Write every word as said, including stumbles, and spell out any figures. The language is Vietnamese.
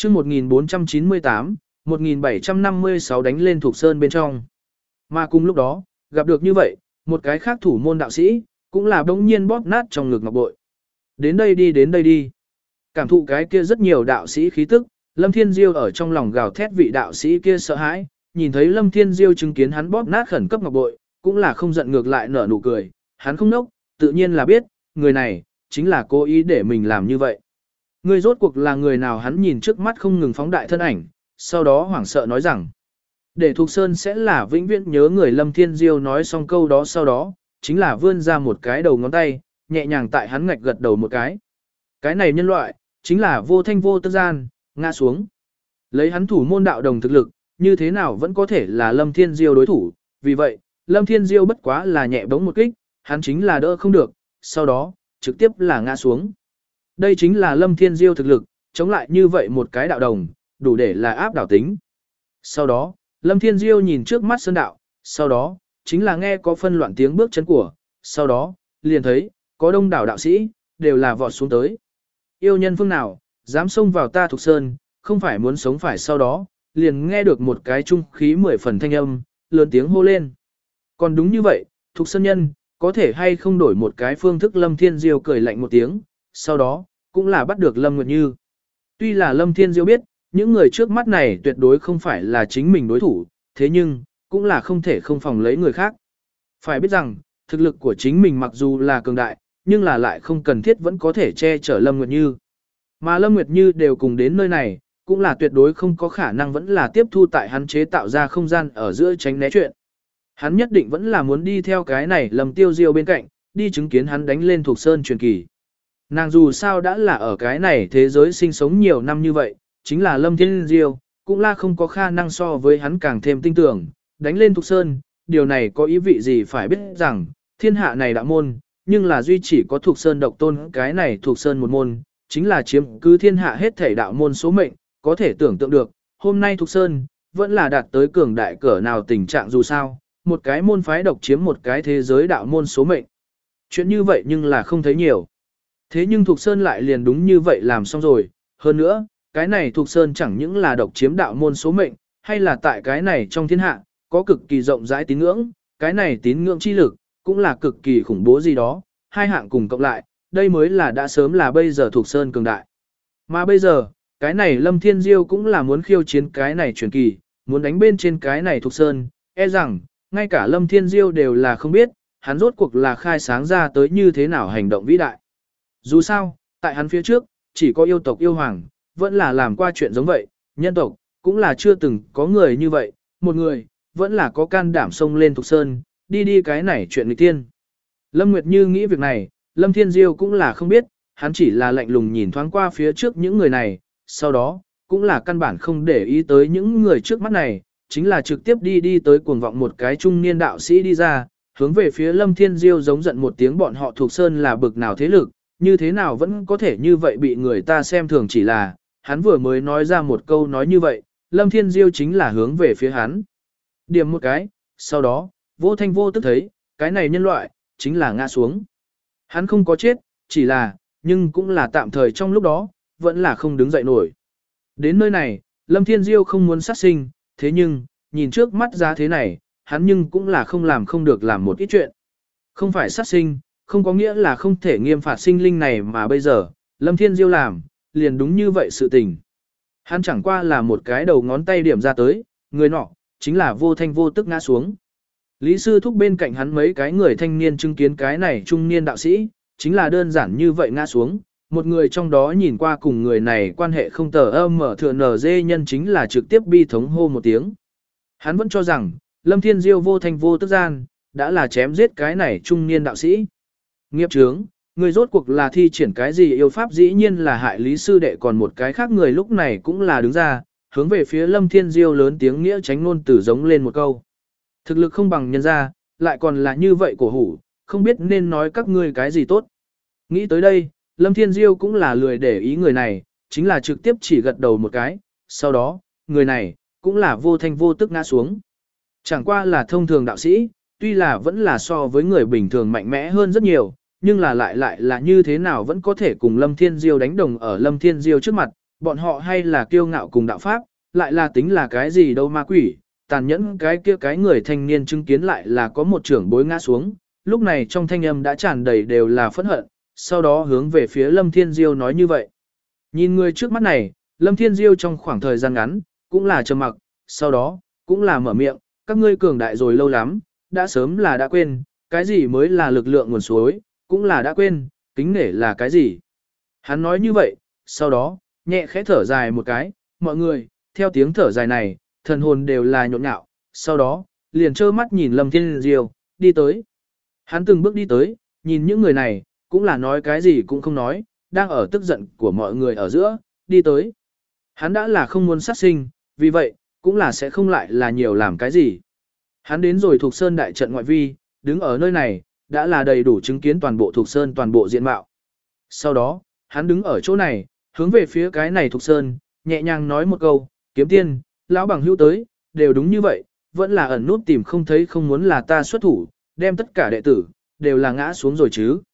chương một nghìn bốn trăm chín mươi tám, một nghìn bảy trăm năm mươi sáu đánh lên Thục Sơn bên trong. Mà cùng lúc đó, gặp được như vậy, một cái khác thủ môn đạo sĩ, cũng là bỗng nhiên bóp nát trong ngực ngọc bội. Đến đây đi đến đây đi. Cảm thụ cái kia rất nhiều đạo sĩ khí tức, Lâm Thiên Diêu ở trong lòng gào thét vị đạo sĩ kia sợ hãi, nhìn thấy Lâm Thiên Diêu chứng kiến hắn bóp nát khẩn cấp ngọc bội, cũng là không giận ngược lại nở nụ cười, hắn không nốc, tự nhiên là biết, người này, chính là cố ý để mình làm như vậy. Người rốt cuộc là người nào hắn nhìn trước mắt không ngừng phóng đại thân ảnh, sau đó hoảng sợ nói rằng, để Thục Sơn sẽ là vĩnh viễn nhớ người. Lâm Thiên Diêu nói xong câu đó sau đó, chính là vươn ra một cái đầu ngón tay, nhẹ nhàng tại hắn ngạch gật đầu một cái. Cái này nhân loại, chính là vô thanh vô tức gian, ngã xuống. Lấy hắn thủ môn đạo đồng thực lực, như thế nào vẫn có thể là Lâm Thiên Diêu đối thủ, vì vậy, Lâm Thiên Diêu bất quá là nhẹ bóng một kích, hắn chính là đỡ không được, sau đó, trực tiếp là ngã xuống. Đây chính là Lâm Thiên Diêu thực lực, chống lại như vậy một cái đạo đồng, đủ để là áp đảo tính. Sau đó, Lâm Thiên Diêu nhìn trước mắt sơn đạo, sau đó, chính là nghe có phân loạn tiếng bước chân của, sau đó, liền thấy, có đông đảo đạo sĩ, đều là vọt xuống tới. Yêu nhân phương nào, dám xông vào ta Thục Sơn, không phải muốn sống phải. Sau đó, liền nghe được một cái trung khí mười phần thanh âm, lớn tiếng hô lên. Còn đúng như vậy, Thục Sơn nhân, có thể hay không đổi một cái phương thức. Lâm Thiên Diêu cười lạnh một tiếng, sau đó, cũng là bắt được Lâm Nguyệt Như. Tuy là Lâm Thiên Diêu biết, những người trước mắt này tuyệt đối không phải là chính mình đối thủ, thế nhưng, cũng là không thể không phòng lấy người khác. Phải biết rằng, thực lực của chính mình mặc dù là cường đại, nhưng là lại không cần thiết vẫn có thể che chở Lâm Nguyệt Như. Mà Lâm Nguyệt Như đều cùng đến nơi này, cũng là tuyệt đối không có khả năng vẫn là tiếp thu tại hắn chế tạo ra không gian ở giữa tránh né chuyện. Hắn nhất định vẫn là muốn đi theo cái này Lâm Tiêu Diêu bên cạnh, đi chứng kiến hắn đánh lên Thục Sơn truyền kỳ. Nàng dù sao đã là ở cái này thế giới sinh sống nhiều năm như vậy, chính là Lâm Thiên Diêu, cũng là không có khả năng so với hắn càng thêm tinh tưởng, đánh lên Thục Sơn, điều này có ý vị gì phải biết rằng, thiên hạ này đạo môn, nhưng là duy chỉ có Thục Sơn độc tôn cái này Thục Sơn một môn, chính là chiếm cứ thiên hạ hết thể đạo môn số mệnh, có thể tưởng tượng được, hôm nay Thục Sơn, vẫn là đạt tới cường đại cỡ nào tình trạng dù sao, một cái môn phái độc chiếm một cái thế giới đạo môn số mệnh. Chuyện như vậy nhưng là không thấy nhiều. Thế nhưng Thục Sơn lại liền đúng như vậy làm xong rồi, hơn nữa, cái này Thục Sơn chẳng những là độc chiếm đạo môn số mệnh, hay là tại cái này trong thiên hạ, có cực kỳ rộng rãi tín ngưỡng, cái này tín ngưỡng chi lực, cũng là cực kỳ khủng bố gì đó, hai hạng cùng cộng lại, đây mới là đã sớm là bây giờ Thục Sơn cường đại. Mà bây giờ, cái này Lâm Thiên Diêu cũng là muốn khiêu chiến cái này truyền kỳ, muốn đánh bên trên cái này Thục Sơn, e rằng, ngay cả Lâm Thiên Diêu đều là không biết, hắn rốt cuộc là khai sáng ra tới như thế nào hành động vĩ đại. Dù sao, tại hắn phía trước, chỉ có yêu tộc yêu hoàng, vẫn là làm qua chuyện giống vậy, nhân tộc, cũng là chưa từng có người như vậy, một người, vẫn là có can đảm xông lên Thục Sơn, đi đi cái này chuyện nghịch tiên. Lâm Nguyệt Như nghĩ việc này, Lâm Thiên Diêu cũng là không biết, hắn chỉ là lạnh lùng nhìn thoáng qua phía trước những người này, sau đó, cũng là căn bản không để ý tới những người trước mắt này, chính là trực tiếp đi đi tới cuồng vọng một cái trung niên đạo sĩ đi ra, hướng về phía Lâm Thiên Diêu giống giận một tiếng. Bọn họ Thục Sơn là bực nào thế lực, như thế nào vẫn có thể như vậy bị người ta xem thường. Chỉ là, hắn vừa mới nói ra một câu nói như vậy, Lâm Thiên Diêu chính là hướng về phía hắn. Điểm một cái, sau đó, vô thanh vô tức thấy, cái này nhân loại, chính là ngã xuống. Hắn không có chết, chỉ là, nhưng cũng là tạm thời trong lúc đó, vẫn là không đứng dậy nổi. Đến nơi này, Lâm Thiên Diêu không muốn sát sinh, thế nhưng, nhìn trước mắt ra thế này, hắn nhưng cũng là không làm không được làm một ít chuyện. Không phải sát sinh, không có nghĩa là không thể nghiêm phạt sinh linh này mà bây giờ, Lâm Thiên Diêu làm, liền đúng như vậy sự tình. Hắn chẳng qua là một cái đầu ngón tay điểm ra tới, người nọ, chính là vô thanh vô tức ngã xuống. Lý sư thúc bên cạnh hắn mấy cái người thanh niên chứng kiến cái này trung niên đạo sĩ, chính là đơn giản như vậy ngã xuống. Một người trong đó nhìn qua cùng người này quan hệ không tờ âm mở thừa nở dê nhân chính là trực tiếp bi thống hô một tiếng. Hắn vẫn cho rằng, Lâm Thiên Diêu vô thanh vô tức gian, đã là chém giết cái này trung niên đạo sĩ. Nghiệp chướng, người rốt cuộc là thi triển cái gì yêu pháp, dĩ nhiên là hại Lý sư đệ. Còn một cái khác người lúc này cũng là đứng ra, hướng về phía Lâm Thiên Diêu lớn tiếng nghĩa tránh ngôn tử giống lên một câu. Thực lực không bằng nhân gia, lại còn là như vậy cổ hủ, không biết nên nói các ngươi cái gì tốt. Nghĩ tới đây, Lâm Thiên Diêu cũng là lười để ý người này, chính là trực tiếp chỉ gật đầu một cái, sau đó, người này, cũng là vô thanh vô tức ngã xuống. Chẳng qua là thông thường đạo sĩ, tuy là vẫn là so với người bình thường mạnh mẽ hơn rất nhiều, nhưng là lại lại là như thế nào vẫn có thể cùng Lâm Thiên Diêu đánh đồng ở Lâm Thiên Diêu trước mặt, bọn họ hay là kiêu ngạo cùng đạo pháp, lại là tính là cái gì đâu ma quỷ, tàn nhẫn cái kia cái người thanh niên chứng kiến lại là có một trưởng bối ngã xuống, lúc này trong thanh âm đã tràn đầy đều là phẫn hận, sau đó hướng về phía Lâm Thiên Diêu nói như vậy. Nhìn người trước mắt này, Lâm Thiên Diêu trong khoảng thời gian ngắn, cũng là trầm mặc, sau đó, cũng là mở miệng, các ngươi cường đại rồi lâu lắm, đã sớm là đã quên, cái gì mới là lực lượng nguồn suối, cũng là đã quên, kính nể là cái gì. Hắn nói như vậy, sau đó, nhẹ khẽ thở dài một cái, mọi người, theo tiếng thở dài này, thần hồn đều là nhộn nhạo, sau đó, liền trơ mắt nhìn Lâm Thiên Diêu, đi tới. Hắn từng bước đi tới, nhìn những người này, cũng là nói cái gì cũng không nói, đang ở tức giận của mọi người ở giữa, đi tới. Hắn đã là không muốn sát sinh, vì vậy, cũng là sẽ không lại là nhiều làm cái gì. Hắn đến rồi thuộc sơn đại trận ngoại vi, đứng ở nơi này, đã là đầy đủ chứng kiến toàn bộ thuộc sơn toàn bộ diện mạo. Sau đó, hắn đứng ở chỗ này, hướng về phía cái này thuộc sơn, nhẹ nhàng nói một câu, kiếm tiên, lão bằng hữu tới, đều đúng như vậy, vẫn là ẩn nút tìm không thấy không muốn là ta xuất thủ, đem tất cả đệ tử, đều là ngã xuống rồi chứ.